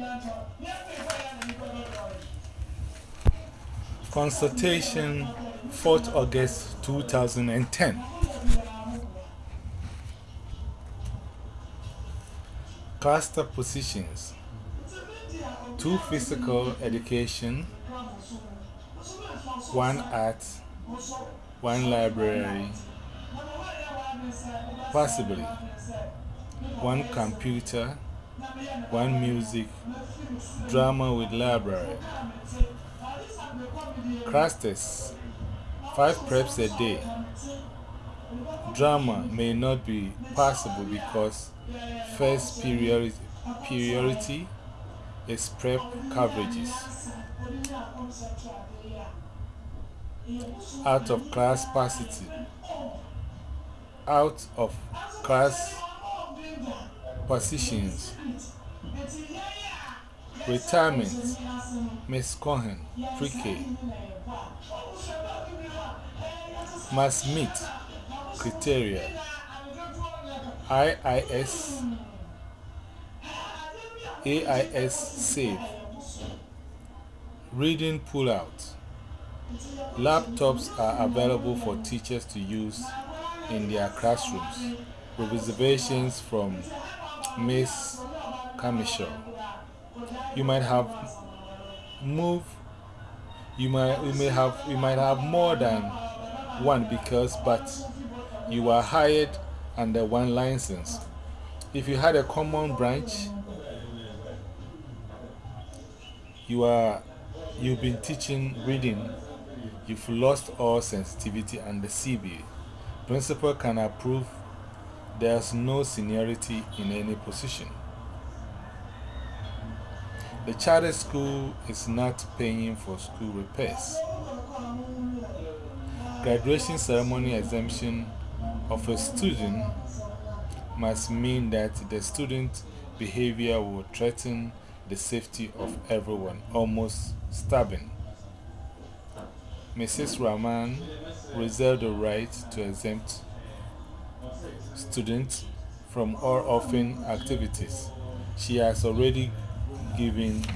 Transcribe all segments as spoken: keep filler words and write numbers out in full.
Consultation, fourth of August two thousand ten. Cluster positions: two physical education, one art, one library, possibly one computer, one music, drama with library. Clusters, five preps a day. Drama may not be possible because first priority, priority is prep coverages. Out of class capacity. Out of class positions. Retirement, Miss Cohen, pre-K. Must meet criteria. I I S, A I S save. Reading pullout. Laptops are available for teachers to use in their classrooms, with reservations from Miss Camishaw. You might have moved, you might, you may have, you might have more than one because, but you are hired under one license. If you had a common branch, you are, you've been teaching reading, you've lost all sensitivity under C B A. Principal can approve. There's no seniority in any position. The charter school is not paying for school repairs. Graduation ceremony exemption of a student must mean that the student's behavior will threaten the safety of everyone, almost stabbing. Missus Rahman reserved the right to exempt students from all offering activities. She has already given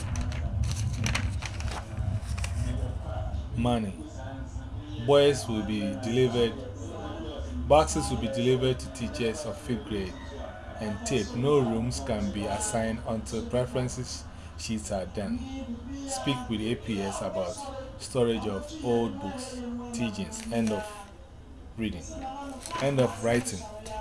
money. Boys will be delivered, boxes will be delivered to teachers of fifth grade, and tape. No rooms can be assigned until preferences sheets are done. Speak with A P S about storage of old books, teachings. End of reading. End of writing.